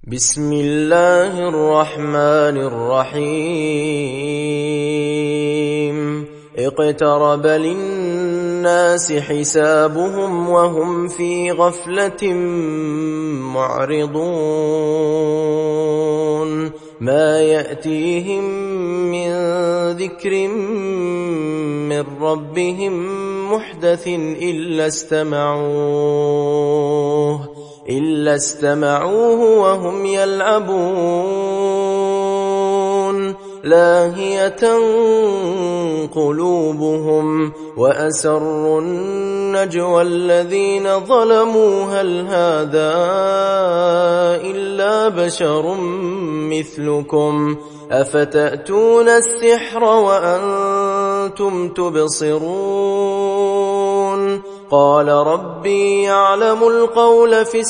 بسم الله الرحمن الرحيم اقترب للناس حسابهم وهم في غفلة معرضون ما يأتيهم من ذكر من ربهم محدث إلا استمعوه وهم يلعبون لاهية قلوبهم وأسروا النجوى الذين ظلموا هل هذا إلا بشر مثلكم أفتأتون السحر وأنتم تبصرون قال ربي يعلم القول في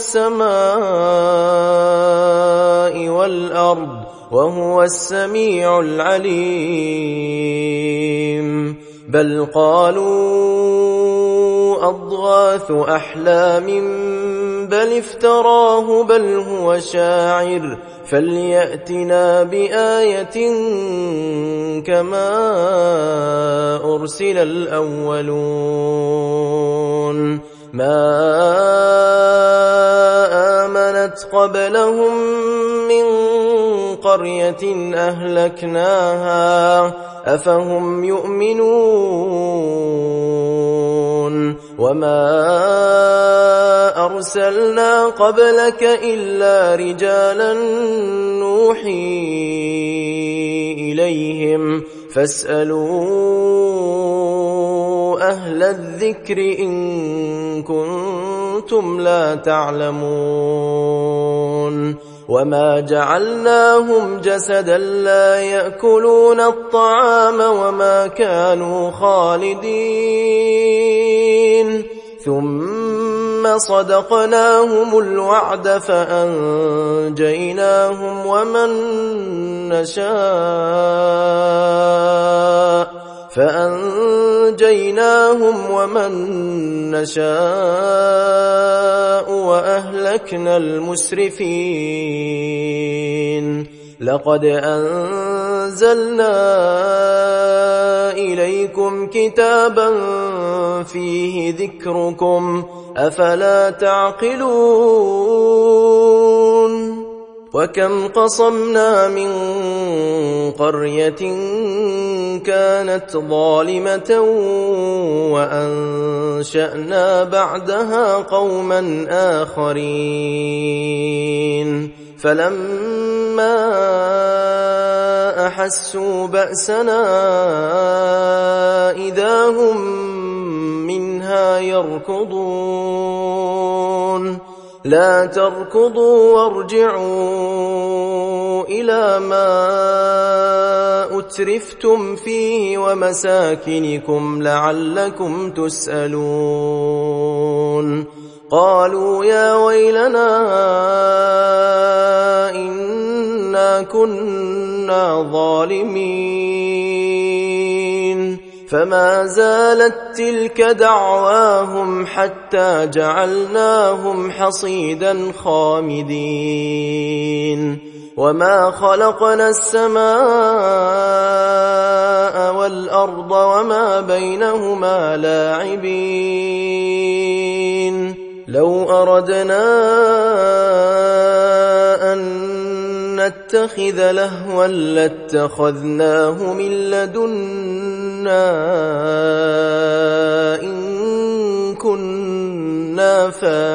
السماء والأرض وهو السميع العليم بل قالوا أضغاث أحلام بل افتراه بل هو شاعر فليأتنا بآية كما أرسل الأولون ما آمنت قبلهم من قرية أهلكناها أفهم يؤمنون وما أرسلنا قبلك إلا رجالا نوحي إليهم فاسألوا أهل الذكر إن كنتم لا تعلمون وما جعلناهم جسدا لا يأكلون الطعام وما كانوا خالدين ثم صدقناهم الوعد فأنجيناهم ومن نشاء وأهلكنا المسرفين لقد أنزلنا إليكم كتابا فيه ذكركم أفلا تعقلون وكم قصمنا من قرية كانت ظالمة وأنشأنا بعدها قوما آخرين فلما أحسوا بأسنا إذا هم منها يركضون لا تركضوا وارجعوا إلى ما أترفتم فيه ومساكنكم لعلكم تسألون قالوا يا ويلنا إنا كنا ظالمين فما زالت تلك دعواهم حتى جعلناهم حصيدا خامدين وما خلقنا السماء والأرض وما بينهما لاعبين لو أردنا أن نتخذ لهوا لاتخذناه من لدنا إن كنا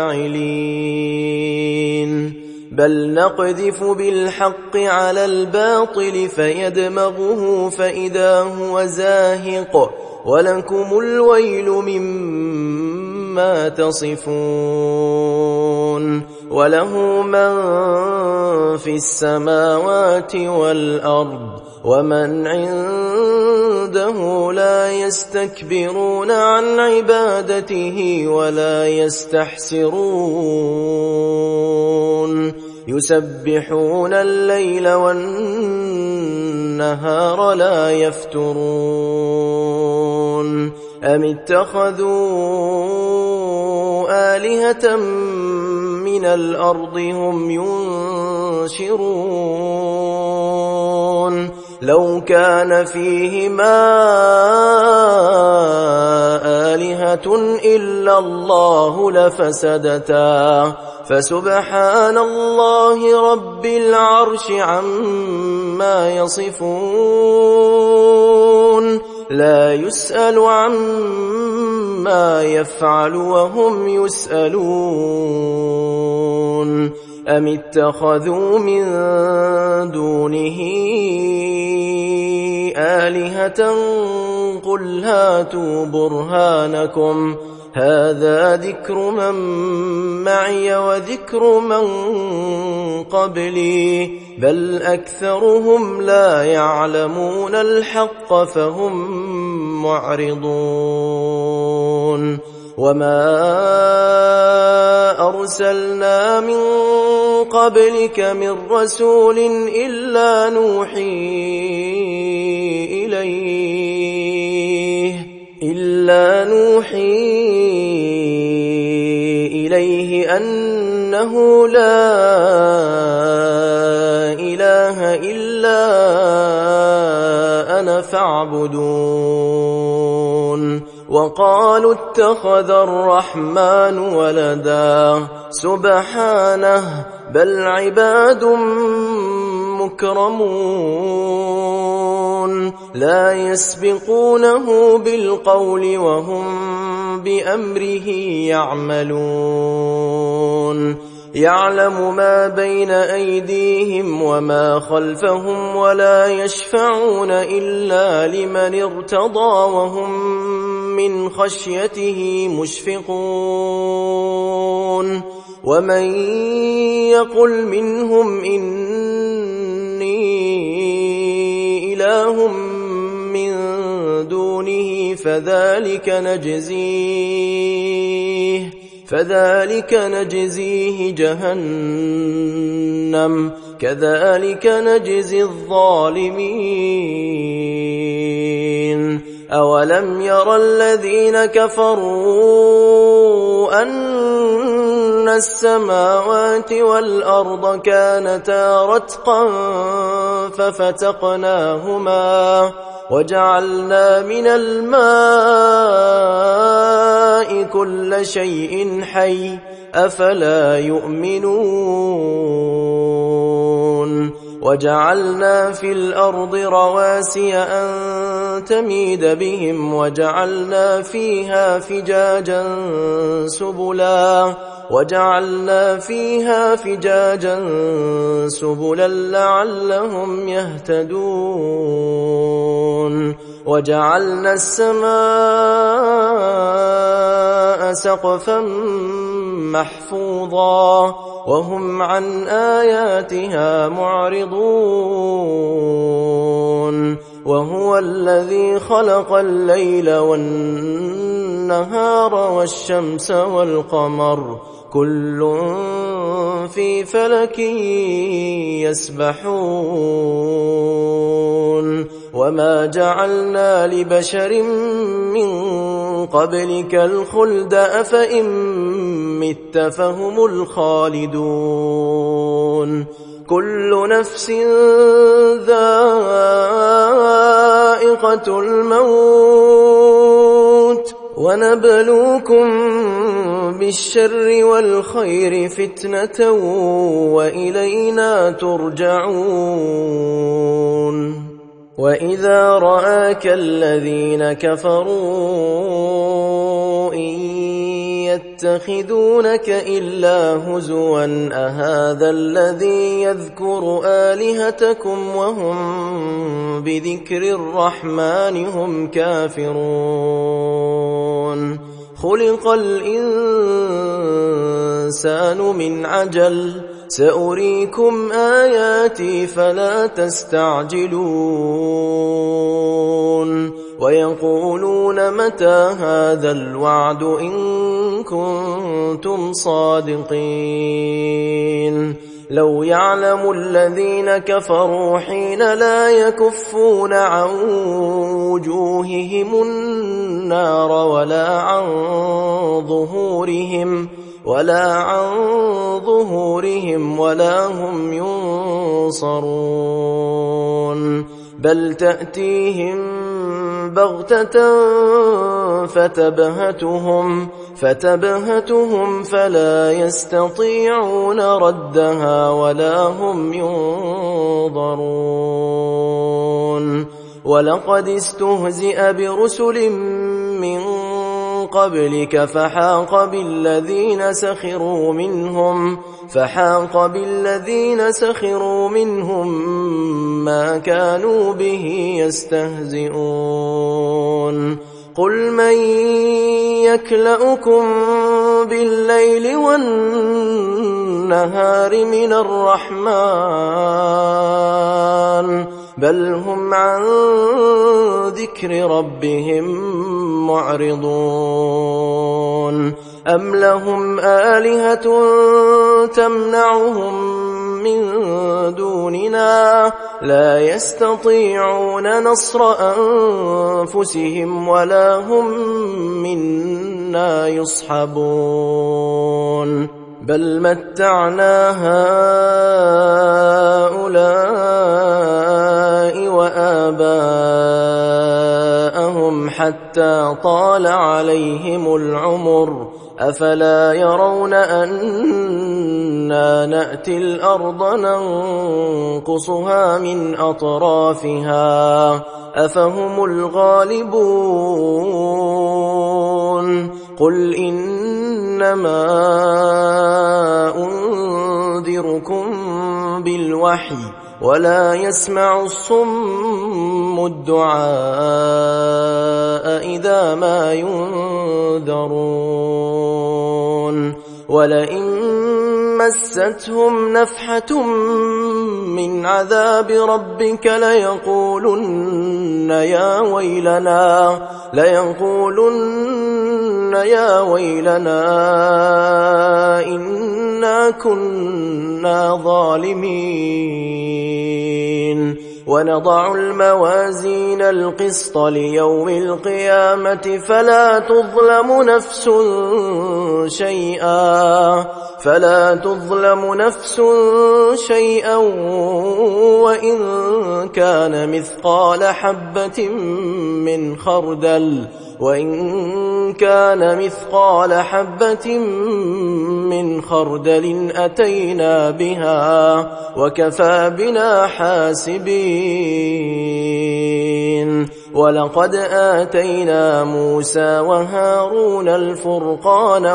فاعلين بل نقذف بالحق على الباطل فيدمغه فإذا هو زاهق ولكم الويل مما تصفون وله من في السماوات والأرض ومن عنده لا يستكبرون عن عبادته ولا يستحسرون يسبحون الليل والنهار لا يفترون أم اتخذوا آلهة من الأرض هم ينشرون لو كان فيهما آلهة إلا الله لفسدتا فسبحان الله رب العرش عما يصفون لا يسأل عما يفعل وهم يسألون أم اتخذوا من دونه آلهة قل هاتوا برهانكم هذا ذكر من معي وذكر من قبلي بل أكثرهم لا يعلمون الحق فهم معرضون وما أرسلنا من قبلك من رسول إلا نوحي إليه أنه لا إله إلا أنا فاعبدون وقالوا اتخذ الرحمن ولدا سبحانه بل عباد مكرمون لا يسبقونه بالقول وهم بأمره يعملون يعلم ما بين أيديهم وما خلفهم ولا يشفعون إلا لمن ارتضى وهم من خشيته مشفقون ومن يقل منهم إني إله من دونه فذلك نجزيه جهنم كذلك نجزي الظالمين أولم ير الذين كفروا أن السماوات والأرض كانتا رتقا ففتقناهما وجعلنا من الماء كل شيء حي أفلا يؤمنون وجعلنا في الأرض رواسي أن تميد بهم وجعلنا فيها فجاجا سبلا لعلهم يهتدون وجعلنا السماء سقفا محفوظا وهم عن آياتها معرضون وهو الذي خلق الليل والنهار والشمس والقمر كل في فلك يسبحون وما جعلنا لبشر من قبلك الخلد أفإن مت فهم الخالدون كل نفس ذائقة الموت ونبلوكم بالشر والخير فتنة وإلينا ترجعون وإذا رآك الذين كفروا إن يتخذونك إلا هزوا أهذا الذي يذكر آلهتكم وهم بذكر الرحمن هم كافرون خلق الإنسان من عجل سأريكم آياتي فلا تستعجلون ويقولون متى هذا الوعد إن كنتم صادقين لو يعلم الذين كفروا حين لا يكفون عن وجوههم النار ولا عن صدورهم ولا هم ينصرون بل تأتيهم بغتة فتبهتهم فلا يستطيعون ردها ولا هم ينظرون ولقد استهزئ برسل من قبلك فحاق بالذين سخروا منهم ما كانوا به يستهزئون قل من يكلؤكم بالليل والنهار من الرحمن بل هم عن ذكر ربهم معرضون أم لهم آلهة تمنعهم من دوننا لا يستطيعون نصر أنفسهم ولا هم منا يصحبون بل متعنا هؤلاء وآباءهم حتى طال عليهم العمر أفلا يرون أنا نأتي الأرض ننقصها من أطرافها أفهم الغالبون قل إنما أنذركم بالوحي ولا يسمع الصم الدعاء إذا ما ينذرون ولئن مستهم نفحة من عذاب ربك ليقولن يا ويلنا إنا كنا ظالمين ونضع الموازين القسط ليوم القيامة فلا تظلم نفس شيئا وإن كان مثقال حبة من خردل أتينا بها وكفى بنا حاسبين ولقد آتينا موسى وهارون الفرقان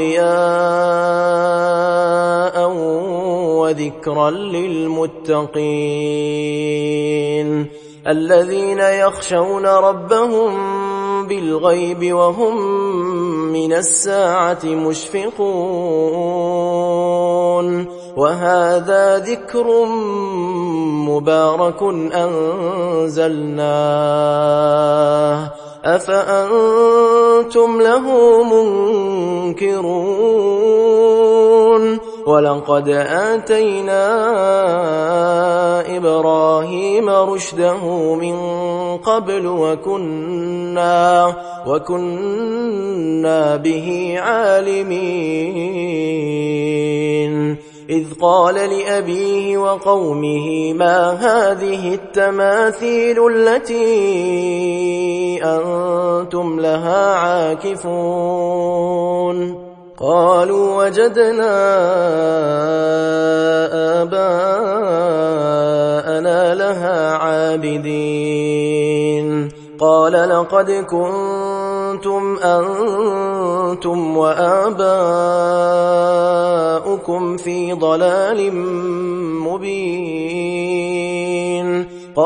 وضياء وذكرا للمتقين الذين يخشون ربهم بالغيب وهم من الساعة مشفقون وهذا ذكر مبارك أنزلناه أفأنتم له منكرون ولقد آتينا إبراهيم رشده من قبل وكنا به عالمين إذ قال لأبيه وقومه ما هذه التماثيل التي أنتم لها عاكفون قالوا وجدنا آباءنا لها عابدين قال لقد كنتم أنتم وآباؤكم في ضلال مبين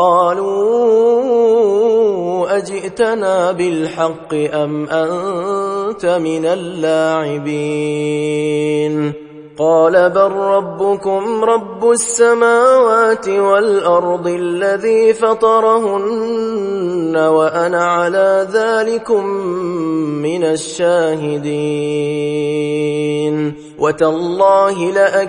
قالوا أجئتنا بالحق أم أنت من اللاعبين قال بل ربكم رب السماوات والأرض الذي فطرهن وأنا على ذلكم من الشاهدين وتالله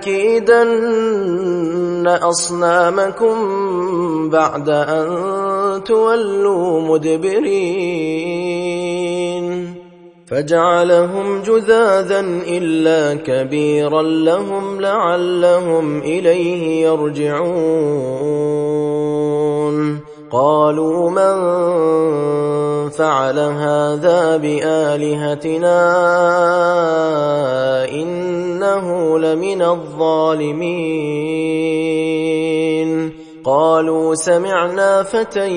لأكيدن أصنامكم بعد أن تولوا مدبرين فجعلهم جذاذا إلا كبيرا لهم لعلهم إليه يرجعون قالوا من فعل هذا بآلهتنا إنه لمن الظالمين قالوا سمعنا فتى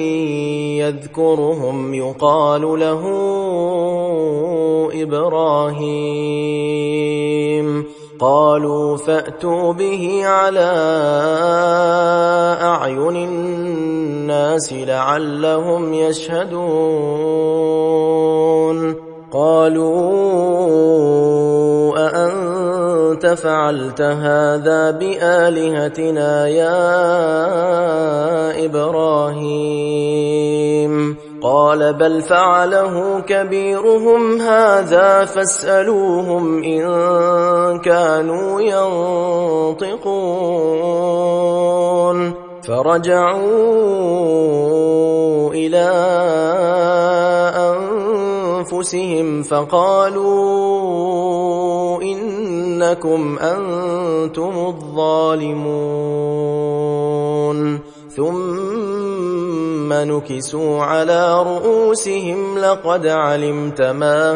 يذكرهم يقال له إبراهيم قالوا فأتوا به على أعين الناس لعلهم يشهدون قالوا أأنت فعلت هذا بآلهتنا يا إبراهيم قال بل فعله كبيرهم هذا فاسألوهم إن كانوا ينطقون فرجعوا إلى أنفسهم فقالوا إنكم أنتم الظالمون ثم نكسوا على رؤوسهم لقد علمت ما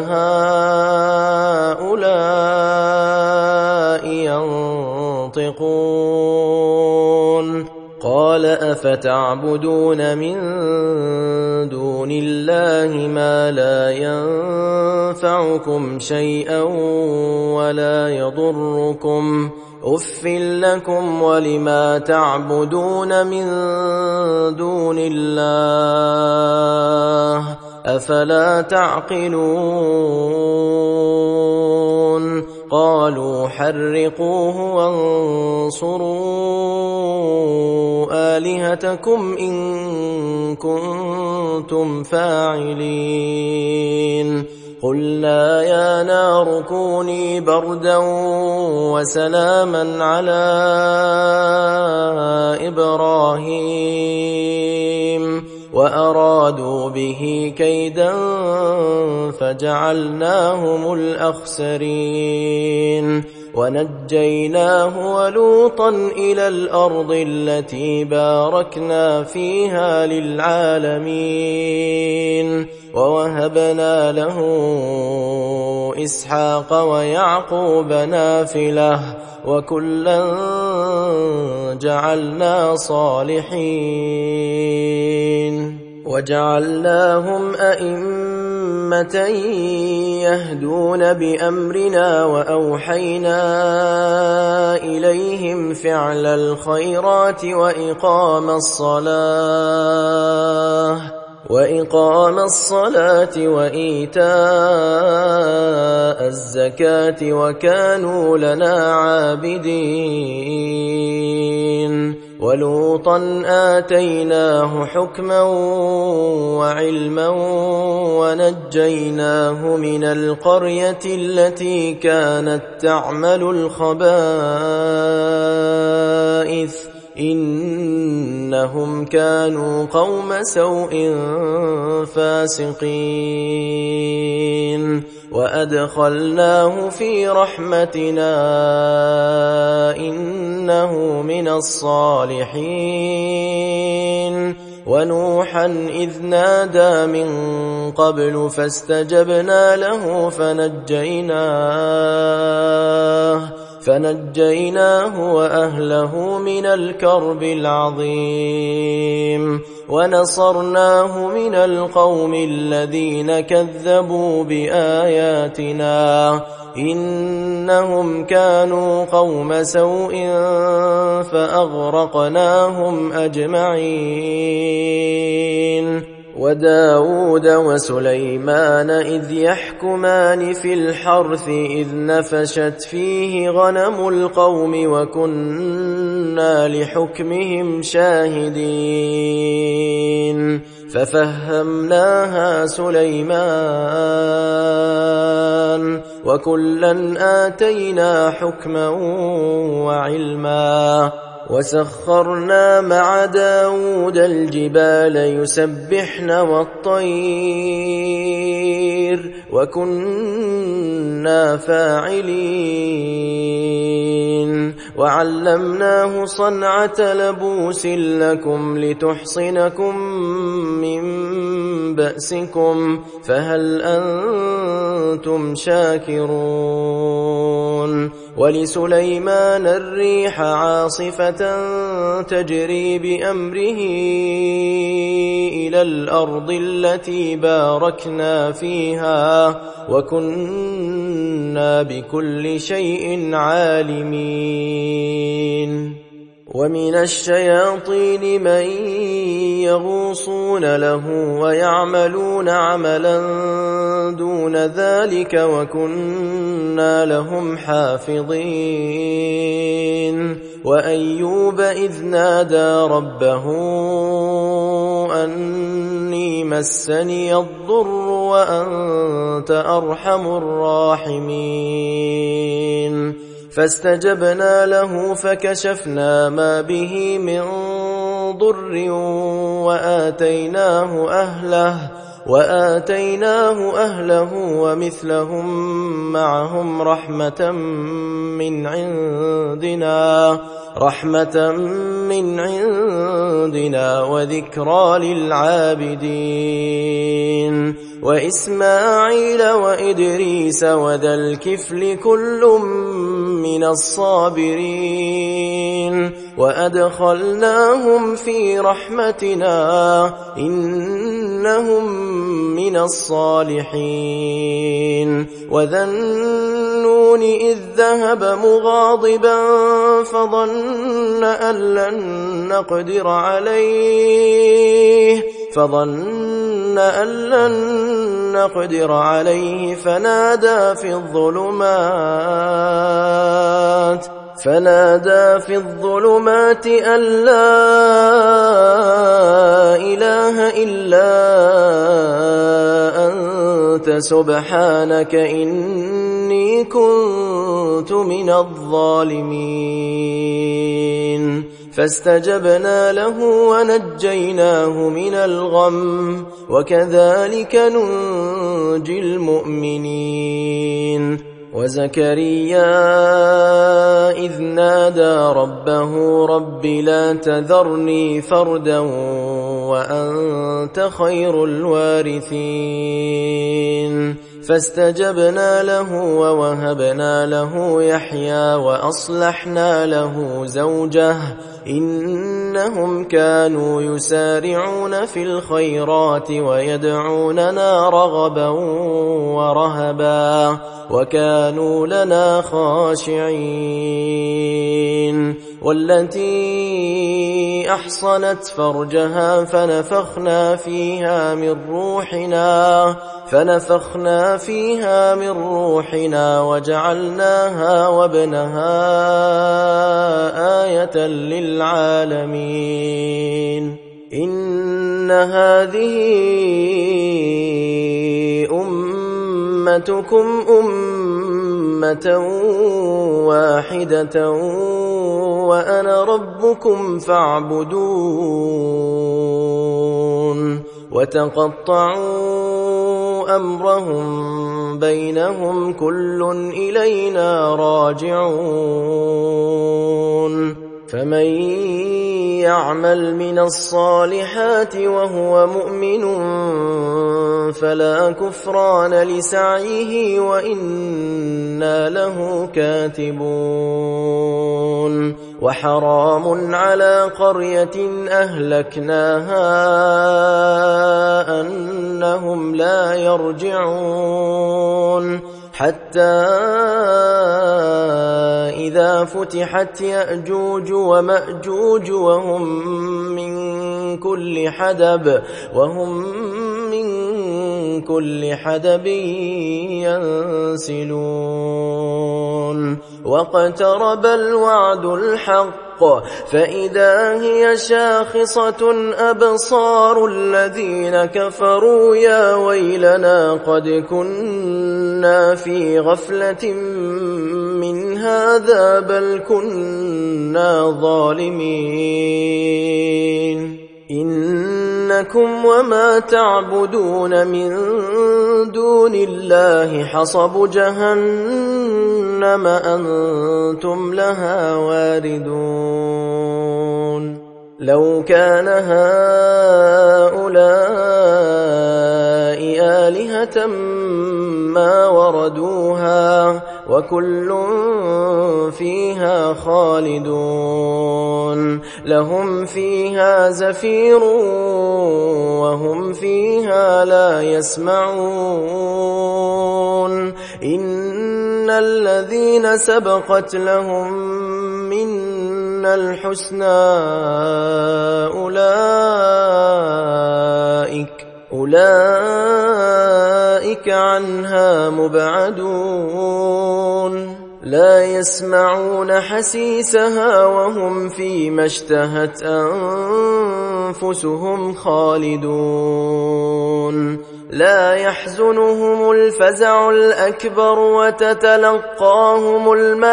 هؤلاء ينطقون قال أفتعبدون من دون الله ما لا ينفعكم شيئا ولا يضركم أف لكم ولما تعبدون من دون الله أفلا تعقلون قالوا حرقوه وانصروا آلهتكم إن كنتم فاعلين قلنا يا نار كوني بردا وسلاما على إبراهيم وأرادوا به كيدا فجعلناهم الأخسرين ونجيناه ولوطا إلى الأرض التي باركنا فيها للعالمين ووهبنا له إسحاق ويعقوب نافلة وكلا جعلنا صالحين وجعلناهم أئمة يهدون بأمرنا وأوحينا إليهم فعل الخيرات وإقام الصلاة وإيتاء الزكاة وكانوا لنا عابدين ولوطا آتيناه حكما وعلما ونجيناه من القرية التي كانت تعمل الخبائث إنهم كانوا قوم سوء فاسقين وأدخلناه في رحمتنا إنه من الصالحين ونوحا إذ نادى من قبل فاستجبنا له فنجيناه وأهله من الكرب العظيم ونصرناه من القوم الذين كذبوا بآياتنا إنهم كانوا قوم سوء فأغرقناهم أجمعين وداود وسليمان إذ يحكمان في الحرث إذ نفشت فيه غنم القوم وكنا لحكمهم شاهدين ففهمناها سليمان وكلا آتينا حكما وعلما وسخرنا مع داود الجبال يسبحن والطير وكنا فاعلين وعلمناه صنعة لبوس لكم لتحصنكم من بأسكم فهل أنتم شاكرون ولسليمان الريح عاصفة تجري بأمره إلى الأرض التي باركنا فيها وكنا بكل شيء عالمين ومن الشياطين من يغوصون له ويعملون عملا دون ذلك وكنا لهم حافظين وأيوب إذ نادى ربه أني مسني الضر وأنت أرحم الراحمين فاستجبنا له فكشفنا ما به من ضر وآتيناه أهله ومثلهم معهم رحمة من عندنا وذكرى للعابدين وإسماعيل وإدريس وذا الكفل كل من الصابرين وأدخلناهم في رحمتنا إنهم من الصالحين وذا النون إذ ذهب مغاضبا فظن أن لن نقدر عليه فنادى في الظلمات أن لا إله إلا أنت سبحانك إني كنت من الظالمين فاستجبنا له ونجيناه من الغم وكذلك ننجي المؤمنين وزكريا إذ نادى ربه رب لا تذرني فردا وأنت خير الوارثين فاستجبنا له ووهبنا له يحيى وأصلحنا له زوجه إنهم كانوا يسارعون في الخيرات ويدعوننا رغبا ورهبا وكانوا لنا خاشعين والتي أحصنت فرجها فنفخنا فيها من روحنا وجعلناها وابنها آية للعالمين إن هذه أمتكم أمة واحدة وأنا ربكم فاعبدون وتقطعوا أمرهم بينهم كل إلينا راجعون فمن يعمل من الصالحات وهو مؤمن فلا كفران لسعيه وإنا له كاتبون وحرام على قرية أهلكناها أنهم لا يرجعون حتى إذا فتحت يأجوج ومأجوج وهم من كل حدب ينسلون واقترب الوعد الحق فإذا هي شاخصة أبصار الذين كفروا يا ويلنا قد كنا في غفلة من هذا بل كنا ظالمين إن إنكم وما تعبدون من دون الله حصب جهنم أنتم لها واردون لو كان هؤلاء آلهة ما وردوها وكل فيها خالدون لهم فيها زفير وهم فيها لا يسمعون إن الذين سبقت لهم منا الحسنى أولئك عنها مبعدون لا يسمعون حسيسها وهم فيما اشتهت أنفسهم خالدون لا يحزنهم الفزع الأكبر وتتلقاهم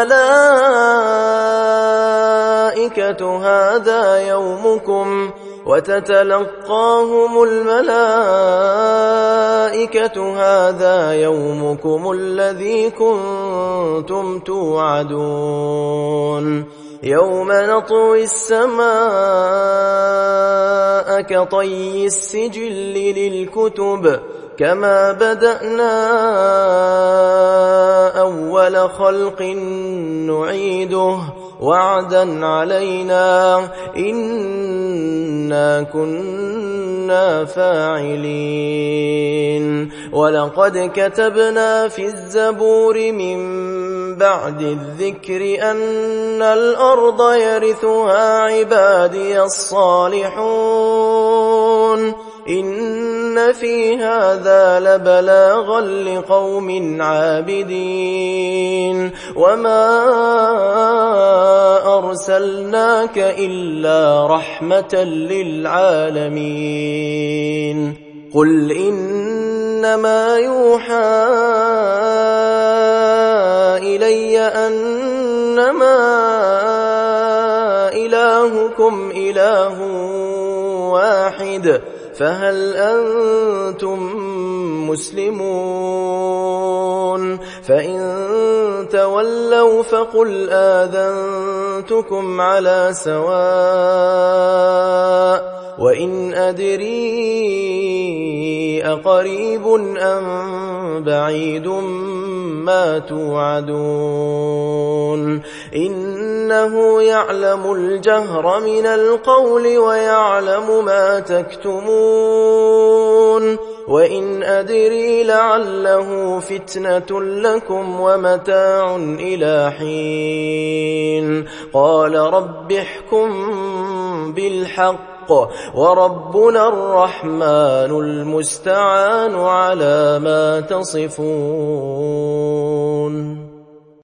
الملائكة هذا يومكم الذي كنتم توعدون يوم نطوي السماء كطي السجل للكتب كما بدأنا أول خلق نعيده وعدا علينا إنا كنا فاعلين ولقد كتبنا في الزبور من بعد الذكر أن الأرض يرثها عبادي الصالحون إن في هذا لبلاغا لقوم عابدين وما أرسلناك إلا رحمة للعالمين قل إنما يوحى إلي أنما إلهكم إله واحد فهل أنتم مسلمون فإن تولوا فقل آذنتكم على سواء وإن أدري أقريب أم بعيد ما توعدون إنه يعلم الجهر من القول ويعلم ما تكتمون وإن أدري لعله فتنة لكم ومتاع إلى حين قال رب احكم بالحق وربنا الرحمن المستعان على ما تصفون